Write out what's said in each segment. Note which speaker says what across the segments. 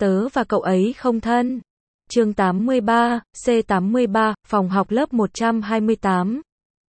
Speaker 1: Tớ và cậu ấy không thân. Chương 83, C83, phòng học lớp 128.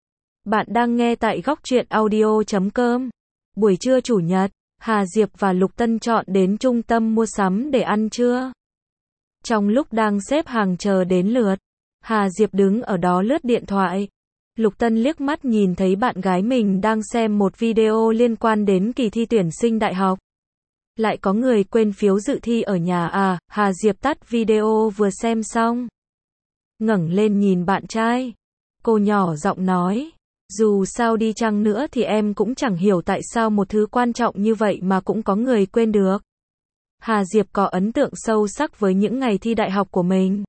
Speaker 1: Bạn đang nghe tại góc truyện audio.com. Buổi trưa chủ nhật, Hà Diệp và Lục Tân chọn đến trung tâm mua sắm để ăn trưa. Trong lúc đang xếp hàng chờ đến lượt, Hà Diệp đứng ở đó lướt điện thoại. Lục Tân liếc mắt nhìn thấy bạn gái mình đang xem một video liên quan đến kỳ thi tuyển sinh đại học. Lại có người quên phiếu dự thi ở nhà à? Hà Diệp tắt video vừa xem xong, ngẩng lên nhìn bạn trai. Cô nhỏ giọng nói, dù sao đi chăng nữa thì em cũng chẳng hiểu tại sao một thứ quan trọng như vậy mà cũng có người quên được. Hà Diệp có ấn tượng sâu sắc với những ngày thi đại học của mình.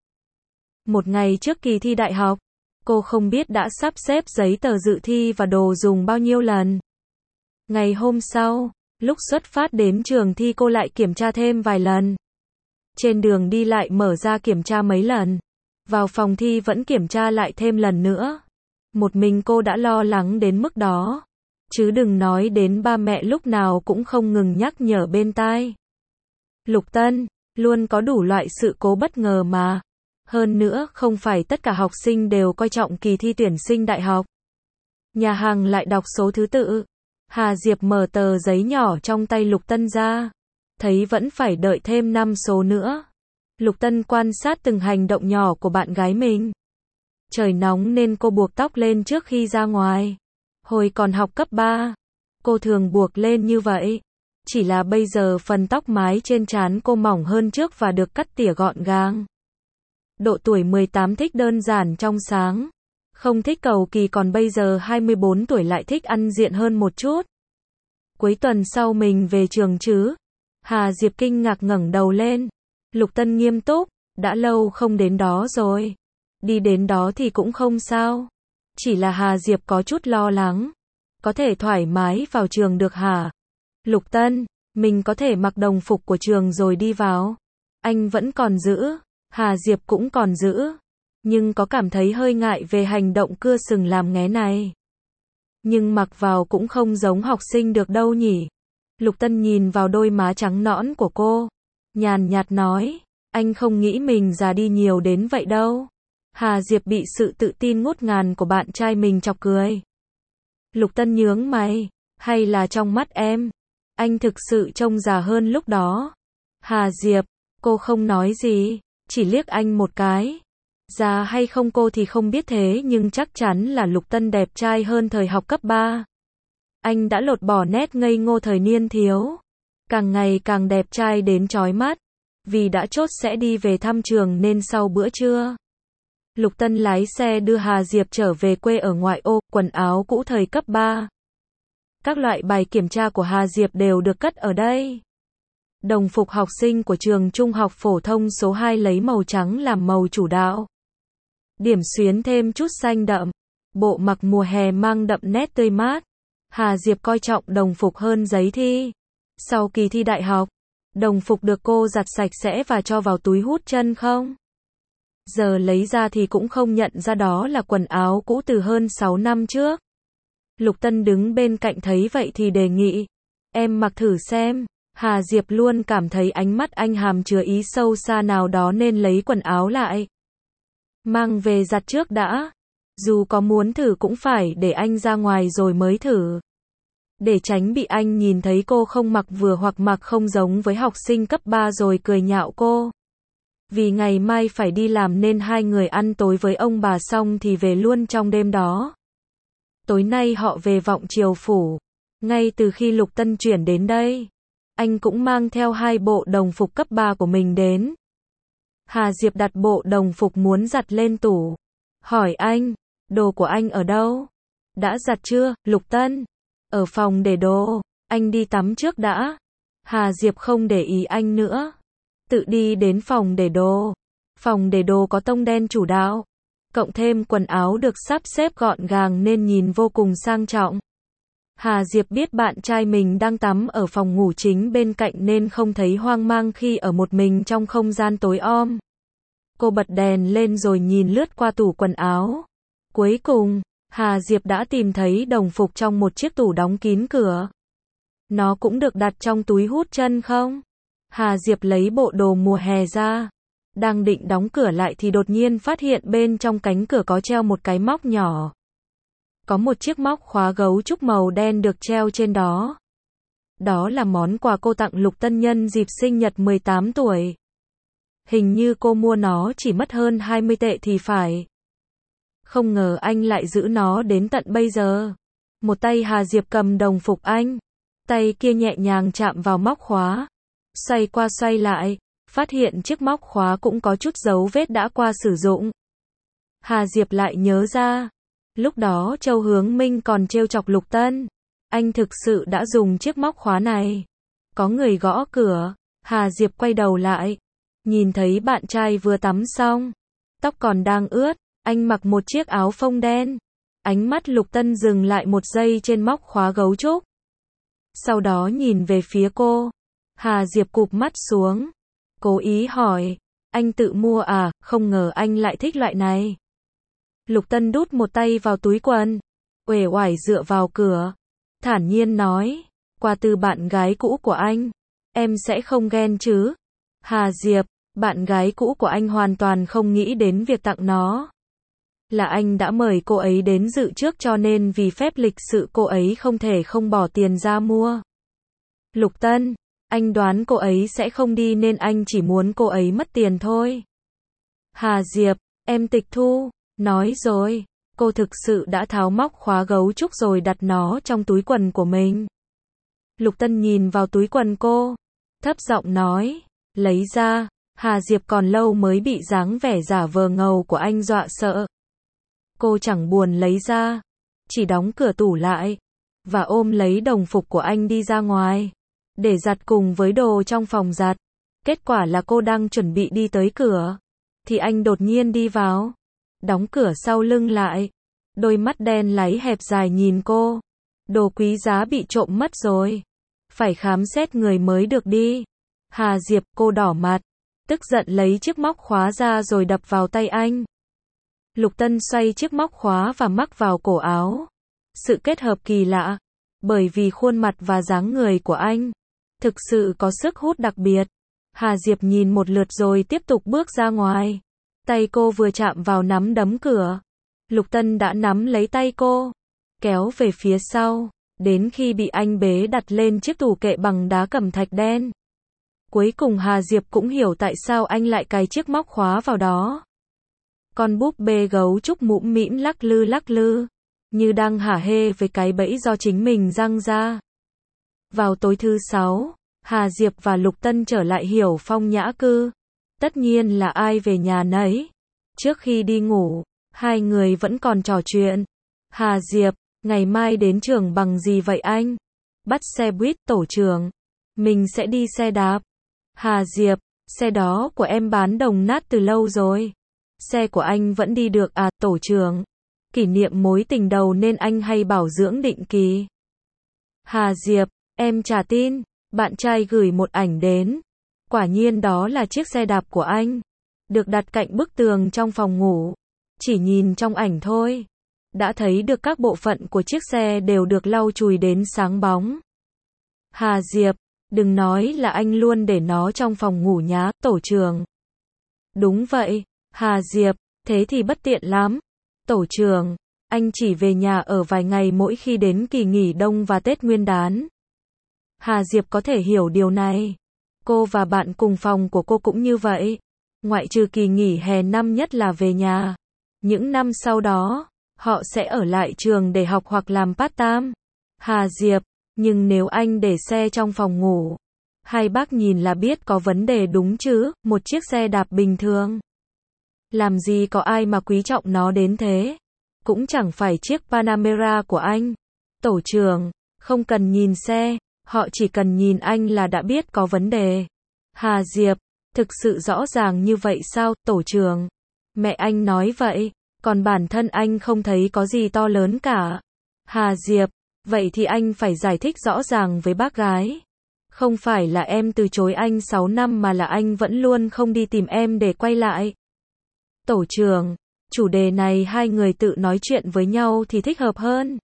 Speaker 1: Một ngày trước kỳ thi đại học, cô không biết đã sắp xếp giấy tờ dự thi và đồ dùng bao nhiêu lần. Ngày hôm sau, lúc xuất phát đến trường thi cô lại kiểm tra thêm vài lần. Trên đường đi lại mở ra kiểm tra mấy lần. Vào phòng thi vẫn kiểm tra lại thêm lần nữa. Một mình cô đã lo lắng đến mức đó. Chứ đừng nói đến ba mẹ lúc nào cũng không ngừng nhắc nhở bên tai. Lục Tân, luôn có đủ loại sự cố bất ngờ mà. Hơn nữa không phải tất cả học sinh đều coi trọng kỳ thi tuyển sinh đại học. Nhà hàng lại đọc số thứ tự. Hà Diệp mở tờ giấy nhỏ trong tay Lục Tân ra. Thấy vẫn phải đợi thêm 5 số nữa. Lục Tân quan sát từng hành động nhỏ của bạn gái mình. Trời nóng nên cô buộc tóc lên trước khi ra ngoài. Hồi còn học cấp 3, cô thường buộc lên như vậy. Chỉ là bây giờ phần tóc mái trên trán cô mỏng hơn trước và được cắt tỉa gọn gàng. Độ tuổi 18 thích đơn giản trong sáng. Không thích cầu kỳ, còn bây giờ 24 tuổi lại thích ăn diện hơn một chút. Cuối tuần sau mình về trường chứ? Hà Diệp kinh ngạc ngẩng đầu lên. Lục Tân nghiêm túc, đã lâu không đến đó rồi. Đi đến đó thì cũng không sao. Chỉ là Hà Diệp có chút lo lắng. Có thể thoải mái vào trường được hả? Lục Tân, mình có thể mặc đồng phục của trường rồi đi vào. Anh vẫn còn giữ. Hà Diệp cũng còn giữ. Nhưng có cảm thấy hơi ngại về hành động cưa sừng làm nghé này. Nhưng mặc vào cũng không giống học sinh được đâu nhỉ. Lục Tân nhìn vào đôi má trắng nõn của cô. Nhàn nhạt nói, anh không nghĩ mình già đi nhiều đến vậy đâu. Hà Diệp bị sự tự tin ngút ngàn của bạn trai mình chọc cười. Lục Tân nhướng mày, hay là trong mắt em, anh thực sự trông già hơn lúc đó. Hà Diệp, cô không nói gì, chỉ liếc anh một cái. Già hay không cô thì không biết, thế nhưng chắc chắn là Lục Tân đẹp trai hơn thời học cấp 3. Anh đã lột bỏ nét ngây ngô thời niên thiếu. Càng ngày càng đẹp trai đến chói mắt. Vì đã chốt sẽ đi về thăm trường nên sau bữa trưa, Lục Tân lái xe đưa Hà Diệp trở về quê ở ngoại ô, quần áo cũ thời cấp 3. Các loại bài kiểm tra của Hà Diệp đều được cất ở đây. Đồng phục học sinh của trường trung học phổ thông số 2 lấy màu trắng làm màu chủ đạo. Điểm xuyến thêm chút xanh đậm. Bộ mặc mùa hè mang đậm nét tươi mát. Hà Diệp coi trọng đồng phục hơn giấy thi. Sau kỳ thi đại học, đồng phục được cô giặt sạch sẽ và cho vào túi hút chân không? Giờ lấy ra thì cũng không nhận ra đó là quần áo cũ từ hơn 6 năm trước. Lục Tân đứng bên cạnh thấy vậy thì đề nghị, em mặc thử xem. Hà Diệp luôn cảm thấy ánh mắt anh hàm chứa ý sâu xa nào đó nên lấy quần áo lại. Mang về giặt trước đã. Dù có muốn thử cũng phải để anh ra ngoài rồi mới thử. Để tránh bị anh nhìn thấy cô không mặc vừa hoặc mặc không giống với học sinh cấp 3 rồi cười nhạo cô. Vì ngày mai phải đi làm nên hai người ăn tối với ông bà xong thì về luôn trong đêm đó. Tối nay họ về Vọng Triều Phủ. Ngay từ khi Lục Tân chuyển đến đây, anh cũng mang theo 2 bộ đồng phục cấp 3 của mình đến. Hà Diệp đặt bộ đồng phục muốn giặt lên tủ. Hỏi anh, đồ của anh ở đâu? Đã giặt chưa, Lục Tân? Ở phòng để đồ, anh đi tắm trước đã. Hà Diệp không để ý anh nữa. Tự đi đến phòng để đồ. Phòng để đồ có tông đen chủ đạo. Cộng thêm quần áo được sắp xếp gọn gàng nên nhìn vô cùng sang trọng. Hà Diệp biết bạn trai mình đang tắm ở phòng ngủ chính bên cạnh nên không thấy hoang mang khi ở một mình trong không gian tối om. Cô bật đèn lên rồi nhìn lướt qua tủ quần áo. Cuối cùng, Hà Diệp đã tìm thấy đồng phục trong một chiếc tủ đóng kín cửa. Nó cũng được đặt trong túi hút chân không? Hà Diệp lấy bộ đồ mùa hè ra. Đang định đóng cửa lại thì đột nhiên phát hiện bên trong cánh cửa có treo một cái móc nhỏ. Có một chiếc móc khóa gấu trúc màu đen được treo trên đó. Đó là món quà cô tặng Lục Tân nhân dịp sinh nhật 18 tuổi. Hình như cô mua nó chỉ mất hơn 20 tệ thì phải. Không ngờ anh lại giữ nó đến tận bây giờ. Một tay Hà Diệp cầm đồng phục anh. Tay kia nhẹ nhàng chạm vào móc khóa. Xoay qua xoay lại. Phát hiện chiếc móc khóa cũng có chút dấu vết đã qua sử dụng. Hà Diệp lại nhớ ra. Lúc đó Châu Hướng Minh còn trêu chọc Lục Tân. Anh thực sự đã dùng chiếc móc khóa này. Có người gõ cửa. Hà Diệp quay đầu lại. Nhìn thấy bạn trai vừa tắm xong. Tóc còn đang ướt. Anh mặc một chiếc áo phông đen. Ánh mắt Lục Tân dừng lại một giây trên móc khóa gấu trúc. Sau đó nhìn về phía cô. Hà Diệp cụp mắt xuống. Cố ý hỏi. Anh tự mua à, không ngờ anh lại thích loại này. Lục Tân đút một tay vào túi quần. Uể oải dựa vào cửa. Thản nhiên nói. Quà từ bạn gái cũ của anh. Em sẽ không ghen chứ? Hà Diệp, bạn gái cũ của anh hoàn toàn không nghĩ đến việc tặng nó. Là anh đã mời cô ấy đến dự trước cho nên vì phép lịch sự cô ấy không thể không bỏ tiền ra mua. Lục Tân, anh đoán cô ấy sẽ không đi nên anh chỉ muốn cô ấy mất tiền thôi. Hà Diệp, em tịch thu. Nói rồi, cô thực sự đã tháo móc khóa gấu trúc rồi đặt nó trong túi quần của mình. Lục Tân nhìn vào túi quần cô. Thấp giọng nói, lấy ra. Hà Diệp còn lâu mới bị dáng vẻ giả vờ ngầu của anh dọa sợ. Cô chẳng buồn lấy ra. Chỉ đóng cửa tủ lại. Và ôm lấy đồng phục của anh đi ra ngoài. Để giặt cùng với đồ trong phòng giặt. Kết quả là cô đang chuẩn bị đi tới cửa. Thì anh đột nhiên đi vào. Đóng cửa sau lưng lại. Đôi mắt đen láy hẹp dài nhìn cô. Đồ quý giá bị trộm mất rồi. Phải khám xét người mới được đi. Hà Diệp, cô đỏ mặt. Tức giận lấy chiếc móc khóa ra rồi đập vào tay anh. Lục Tân xoay chiếc móc khóa và mắc vào cổ áo. Sự kết hợp kỳ lạ. Bởi vì khuôn mặt và dáng người của anh thực sự có sức hút đặc biệt. Hà Diệp nhìn một lượt rồi tiếp tục bước ra ngoài. Tay cô vừa chạm vào nắm đấm cửa. Lục Tân đã nắm lấy tay cô. Kéo về phía sau. Đến khi bị anh bế đặt lên chiếc tủ kệ bằng đá cẩm thạch đen. Cuối cùng Hà Diệp cũng hiểu tại sao anh lại cài chiếc móc khóa vào đó. Con búp bê gấu trúc mũm mĩm lắc lư. Như đang hả hê với cái bẫy do chính mình giăng ra. Vào tối thứ 6, Hà Diệp và Lục Tân trở lại Hiểu Phong nhã cư. Tất nhiên là ai về nhà nấy. Trước khi đi ngủ, hai người vẫn còn trò chuyện. Hà Diệp, ngày mai đến trường bằng gì vậy anh? Bắt xe buýt, tổ trưởng. Mình sẽ đi xe đạp. Hà Diệp, xe đó của em bán đồng nát từ lâu rồi. Xe của anh vẫn đi được à, tổ trưởng. Kỷ niệm mối tình đầu nên anh hay bảo dưỡng định kỳ. Hà Diệp, em chả tin. Bạn trai gửi một ảnh đến. Quả nhiên đó là chiếc xe đạp của anh. Được đặt cạnh bức tường trong phòng ngủ. Chỉ nhìn trong ảnh thôi. Đã thấy được các bộ phận của chiếc xe đều được lau chùi đến sáng bóng. Hà Diệp, đừng nói là anh luôn để nó trong phòng ngủ nhá, tổ trưởng. Đúng vậy, Hà Diệp, thế thì bất tiện lắm. Tổ trưởng, anh chỉ về nhà ở vài ngày mỗi khi đến kỳ nghỉ đông và Tết Nguyên đán. Hà Diệp có thể hiểu điều này. Cô và bạn cùng phòng của cô cũng như vậy. Ngoại trừ kỳ nghỉ hè năm nhất là về nhà. Những năm sau đó, họ sẽ ở lại trường để học hoặc làm part-time. Hà Diệp, nhưng nếu anh để xe trong phòng ngủ, hai bác nhìn là biết có vấn đề đúng chứ, một chiếc xe đạp bình thường. Làm gì có ai mà quý trọng nó đến thế. Cũng chẳng phải chiếc Panamera của anh. Tổ trưởng, không cần nhìn xe, họ chỉ cần nhìn anh là đã biết có vấn đề. Hà Diệp, thực sự rõ ràng như vậy sao, tổ trưởng? Mẹ anh nói vậy, còn bản thân anh không thấy có gì to lớn cả. Hà Diệp, vậy thì anh phải giải thích rõ ràng với bác gái. Không phải là em từ chối anh 6 năm mà là anh vẫn luôn không đi tìm em để quay lại. Tổ trưởng, chủ đề này hai người tự nói chuyện với nhau thì thích hợp hơn.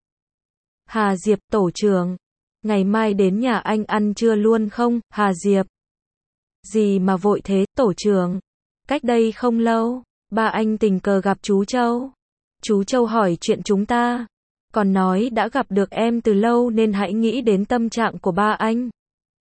Speaker 1: Hà Diệp, tổ trưởng, ngày mai đến nhà anh ăn trưa luôn không, Hà Diệp? Gì mà vội thế, tổ trưởng? Cách đây không lâu, ba anh tình cờ gặp chú Châu. Chú Châu hỏi chuyện chúng ta. Còn nói đã gặp được em từ lâu nên hãy nghĩ đến tâm trạng của ba anh.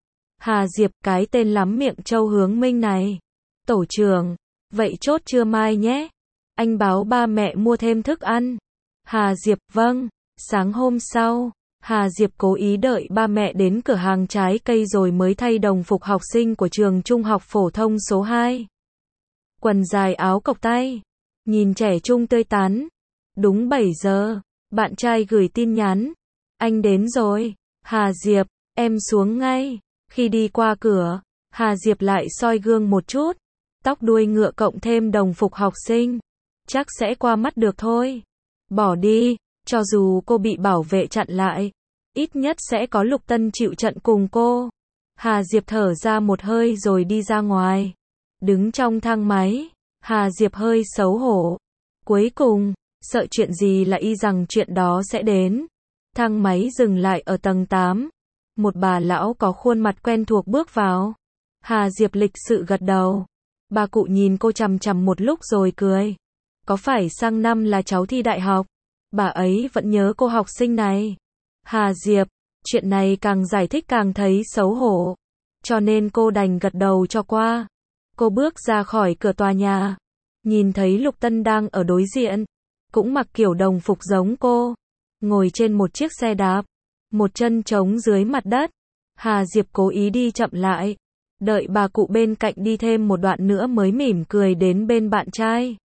Speaker 1: Hà Diệp, cái tên lắm miệng Châu Hướng Minh này. Tổ trưởng, vậy chốt trưa mai nhé. Anh báo ba mẹ mua thêm thức ăn. Hà Diệp, vâng. Sáng hôm sau, Hà Diệp cố ý đợi ba mẹ đến cửa hàng trái cây rồi mới thay đồng phục học sinh của trường trung học phổ thông số 2. Quần dài áo cộc tay. Nhìn trẻ trung tươi tắn. Đúng 7 giờ, bạn trai gửi tin nhắn. Anh đến rồi. Hà Diệp, em xuống ngay. Khi đi qua cửa, Hà Diệp lại soi gương một chút. Tóc đuôi ngựa cộng thêm đồng phục học sinh. Chắc sẽ qua mắt được thôi. Bỏ đi, cho dù cô bị bảo vệ chặn lại. Ít nhất sẽ có Lục Tân chịu trận cùng cô. Hà Diệp thở ra một hơi rồi đi ra ngoài. Đứng trong thang máy, Hà Diệp hơi xấu hổ. Cuối cùng, sợ chuyện gì là y rằng chuyện đó sẽ đến. Thang máy dừng lại ở tầng 8. Một bà lão có khuôn mặt quen thuộc bước vào. Hà Diệp lịch sự gật đầu. Bà cụ nhìn cô chằm chằm một lúc rồi cười. Có phải sang năm là cháu thi đại học? Bà ấy vẫn nhớ cô học sinh này. Hà Diệp, chuyện này càng giải thích càng thấy xấu hổ. Cho nên cô đành gật đầu cho qua. Cô bước ra khỏi cửa tòa nhà. Nhìn thấy Lục Tân đang ở đối diện. Cũng mặc kiểu đồng phục giống cô. Ngồi trên một chiếc xe đạp. Một chân trống dưới mặt đất. Hà Diệp cố ý đi chậm lại. Đợi bà cụ bên cạnh đi thêm một đoạn nữa mới mỉm cười đến bên bạn trai.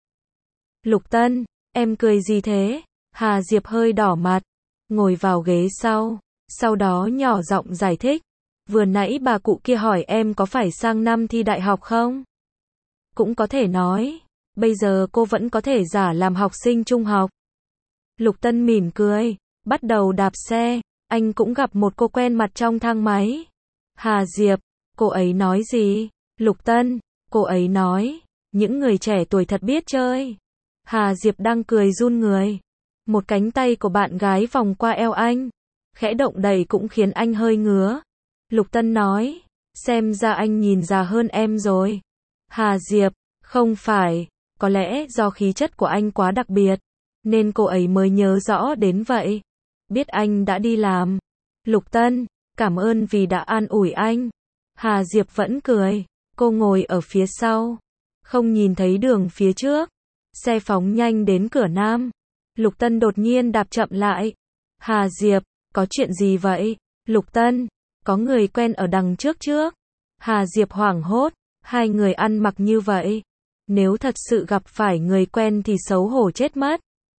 Speaker 1: Lục Tân, em cười gì thế? Hà Diệp hơi đỏ mặt. Ngồi vào ghế sau. Sau đó nhỏ giọng giải thích. Vừa nãy bà cụ kia hỏi em có phải sang năm thi đại học không? Cũng có thể nói. Bây giờ cô vẫn có thể giả làm học sinh trung học. Lục Tân mỉm cười. Bắt đầu đạp xe. Anh cũng gặp một cô quen mặt trong thang máy. Hà Diệp, cô ấy nói gì? Lục Tân, cô ấy nói, những người trẻ tuổi thật biết chơi. Hà Diệp đang cười run người. Một cánh tay của bạn gái vòng qua eo anh. Khẽ động đẩy cũng khiến anh hơi ngứa. Lục Tân nói, xem ra anh nhìn già hơn em rồi. Hà Diệp, không phải, có lẽ do khí chất của anh quá đặc biệt, nên cô ấy mới nhớ rõ đến vậy. Biết anh đã đi làm. Lục Tân, cảm ơn vì đã an ủi anh. Hà Diệp vẫn cười. Cô ngồi ở phía sau. Không nhìn thấy đường phía trước. Xe phóng nhanh đến cửa nam. Lục Tân đột nhiên đạp chậm lại. Hà Diệp, có chuyện gì vậy? Lục Tân, có người quen ở đằng trước trước. Hà Diệp hoảng hốt. Hai người ăn mặc như vậy. Nếu thật sự gặp phải người quen thì xấu hổ chết mất.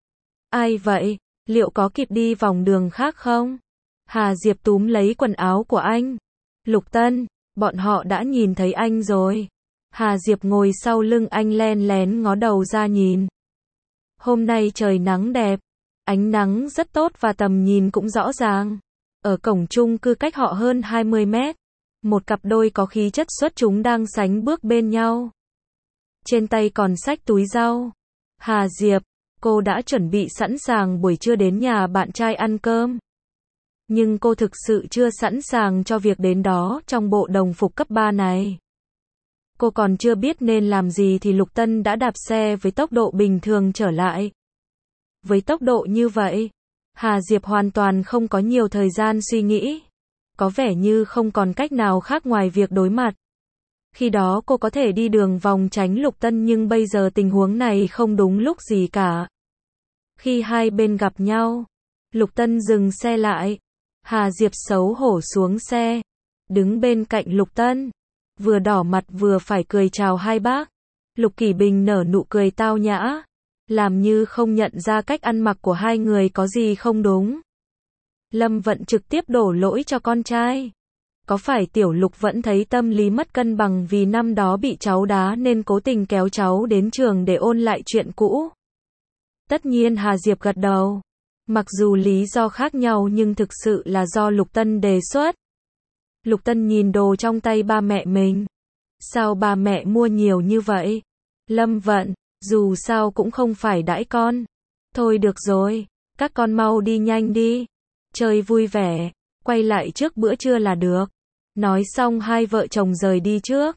Speaker 1: Ai vậy? Liệu có kịp đi vòng đường khác không? Hà Diệp túm lấy quần áo của anh. Lục Tân, bọn họ đã nhìn thấy anh rồi. Hà Diệp ngồi sau lưng anh len lén ngó đầu ra nhìn. Hôm nay trời nắng đẹp. Ánh nắng rất tốt và tầm nhìn cũng rõ ràng. Ở cổng chung cư cách họ hơn 20 mét. Một cặp đôi có khí chất xuất chúng đang sánh bước bên nhau. Trên tay còn xách túi rau. Hà Diệp, cô đã chuẩn bị sẵn sàng buổi trưa đến nhà bạn trai ăn cơm. Nhưng cô thực sự chưa sẵn sàng cho việc đến đó trong bộ đồng phục cấp 3 này. Cô còn chưa biết nên làm gì thì Lục Tân đã đạp xe với tốc độ bình thường trở lại. Với tốc độ như vậy, Hà Diệp hoàn toàn không có nhiều thời gian suy nghĩ. Có vẻ như không còn cách nào khác ngoài việc đối mặt. Khi đó cô có thể đi đường vòng tránh Lục Tân nhưng bây giờ tình huống này không đúng lúc gì cả. Khi hai bên gặp nhau, Lục Tân dừng xe lại. Hà Diệp xấu hổ xuống xe. Đứng bên cạnh Lục Tân. Vừa đỏ mặt vừa phải cười chào hai bác. Lục Kỷ Bình nở nụ cười tao nhã. Làm như không nhận ra cách ăn mặc của hai người có gì không đúng. Lâm Vận trực tiếp đổ lỗi cho con trai. Có phải Tiểu Lục vẫn thấy tâm lý mất cân bằng vì năm đó bị cháu đá nên cố tình kéo cháu đến trường để ôn lại chuyện cũ? Tất nhiên Hà Diệp gật đầu. Mặc dù lý do khác nhau nhưng thực sự là do Lục Tân đề xuất. Lục Tân nhìn đồ trong tay ba mẹ mình. Sao ba mẹ mua nhiều như vậy? Lâm Vận, dù sao cũng không phải đãi con. Thôi được rồi, các con mau đi nhanh đi. Chơi vui vẻ, quay lại trước bữa trưa là được. Nói xong hai vợ chồng rời đi trước.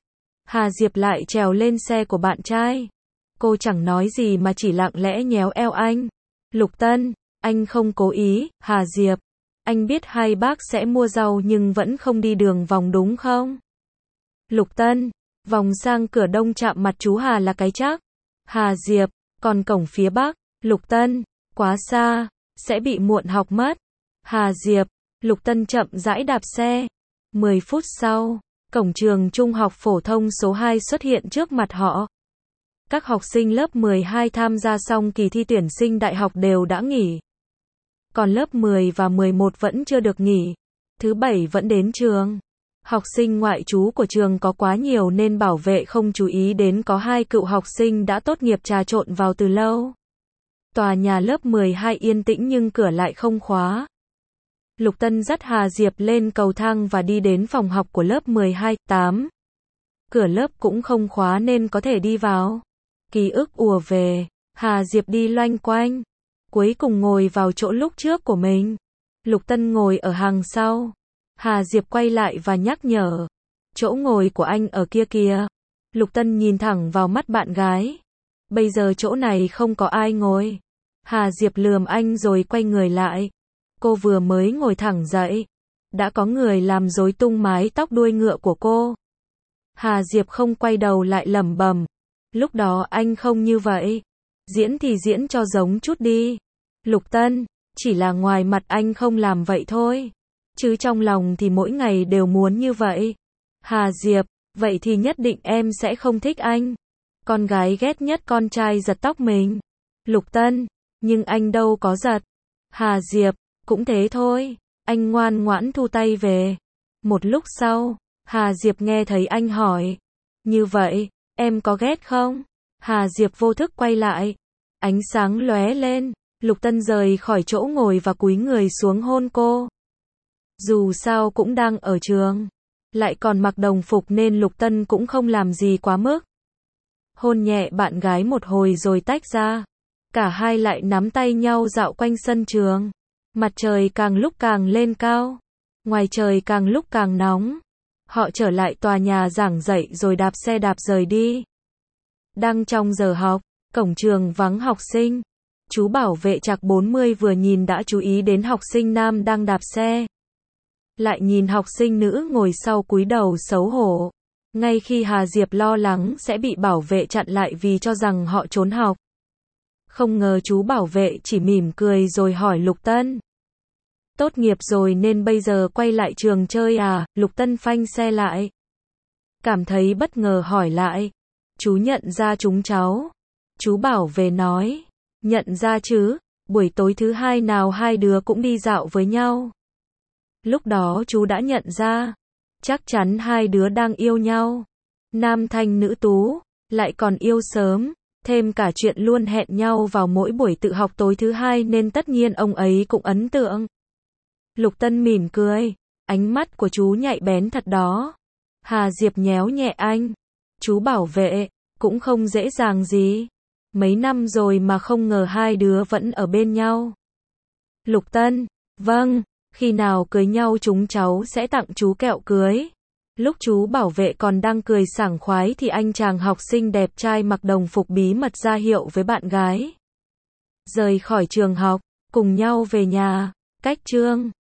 Speaker 1: Hà Diệp lại trèo lên xe của bạn trai. Cô chẳng nói gì mà chỉ lặng lẽ nhéo eo anh. Lục Tân, anh không cố ý. Hà Diệp, anh biết hai bác sẽ mua rau nhưng vẫn không đi đường vòng đúng không? Lục Tân, vòng sang cửa đông chạm mặt chú Hà là cái chắc. Hà Diệp, còn cổng phía bắc. Lục Tân, quá xa, sẽ bị muộn học mất. Hà Diệp, Lục Tân chậm rãi đạp xe. 10 phút sau, cổng trường trung học phổ thông số 2 xuất hiện trước mặt họ. Các học sinh lớp 12 tham gia xong kỳ thi tuyển sinh đại học đều đã nghỉ. Còn lớp 10 và 11 vẫn chưa được nghỉ. Thứ bảy vẫn đến trường. Học sinh ngoại trú của trường có quá nhiều nên bảo vệ không chú ý đến có 2 cựu học sinh đã tốt nghiệp trà trộn vào từ lâu. Tòa nhà lớp 12 yên tĩnh nhưng cửa lại không khóa. Lục Tân dắt Hà Diệp lên cầu thang và đi đến phòng học của lớp 12, 8. Cửa lớp cũng không khóa nên có thể đi vào. Ký ức ùa về, Hà Diệp đi loanh quanh. Cuối cùng ngồi vào chỗ lúc trước của mình. Lục Tân ngồi ở hàng sau. Hà Diệp quay lại và nhắc nhở. Chỗ ngồi của anh ở kia kìa. Lục Tân nhìn thẳng vào mắt bạn gái. Bây giờ chỗ này không có ai ngồi. Hà Diệp lườm anh rồi quay người lại. Cô vừa mới ngồi thẳng dậy. Đã có người làm rối tung mái tóc đuôi ngựa của cô. Hà Diệp không quay đầu lại lẩm bẩm. Lúc đó anh không như vậy. Diễn thì diễn cho giống chút đi. Lục Tân, chỉ là ngoài mặt anh không làm vậy thôi. Chứ trong lòng thì mỗi ngày đều muốn như vậy. Hà Diệp, vậy thì nhất định em sẽ không thích anh. Con gái ghét nhất con trai giật tóc mình. Lục Tân, nhưng anh đâu có giật. Hà Diệp, cũng thế thôi. Anh ngoan ngoãn thu tay về. Một lúc sau, Hà Diệp nghe thấy anh hỏi. Như vậy, em có ghét không? Hà Diệp vô thức quay lại. Ánh sáng lóe lên. Lục Tân rời khỏi chỗ ngồi và cúi người xuống hôn cô. Dù sao cũng đang ở trường. Lại còn mặc đồng phục nên Lục Tân cũng không làm gì quá mức. Hôn nhẹ bạn gái một hồi rồi tách ra. Cả hai lại nắm tay nhau dạo quanh sân trường. Mặt trời càng lúc càng lên cao. Ngoài trời càng lúc càng nóng. Họ trở lại tòa nhà giảng dạy rồi đạp xe đạp rời đi. Đang trong giờ học, cổng trường vắng học sinh. Chú bảo vệ Trạc 40 vừa nhìn đã chú ý đến học sinh nam đang đạp xe. Lại nhìn học sinh nữ ngồi sau cúi đầu xấu hổ. Ngay khi Hà Diệp lo lắng sẽ bị bảo vệ chặn lại vì cho rằng họ trốn học. Không ngờ chú bảo vệ chỉ mỉm cười rồi hỏi Lục Tân. Tốt nghiệp rồi nên bây giờ quay lại trường chơi à? Lục Tân phanh xe lại. Cảm thấy bất ngờ hỏi lại. Chú nhận ra chúng cháu. Chú bảo vệ nói. Nhận ra chứ, buổi tối thứ hai nào hai đứa cũng đi dạo với nhau. Lúc đó chú đã nhận ra. Chắc chắn hai đứa đang yêu nhau. Nam thanh nữ tú, lại còn yêu sớm. Thêm cả chuyện luôn hẹn nhau vào mỗi buổi tự học tối thứ hai nên tất nhiên ông ấy cũng ấn tượng. Lục Tân mỉm cười. Ánh mắt của chú nhạy bén thật đó. Hà Diệp nhéo nhẹ anh. Chú bảo vệ, cũng không dễ dàng gì. Mấy năm rồi mà không ngờ hai đứa vẫn ở bên nhau. Lục Tân, vâng, khi nào cưới nhau chúng cháu sẽ tặng chú kẹo cưới. Lúc chú bảo vệ còn đang cười sảng khoái thì anh chàng học sinh đẹp trai mặc đồng phục bí mật ra hiệu với bạn gái. Rời khỏi trường học, cùng nhau về nhà, cách trường.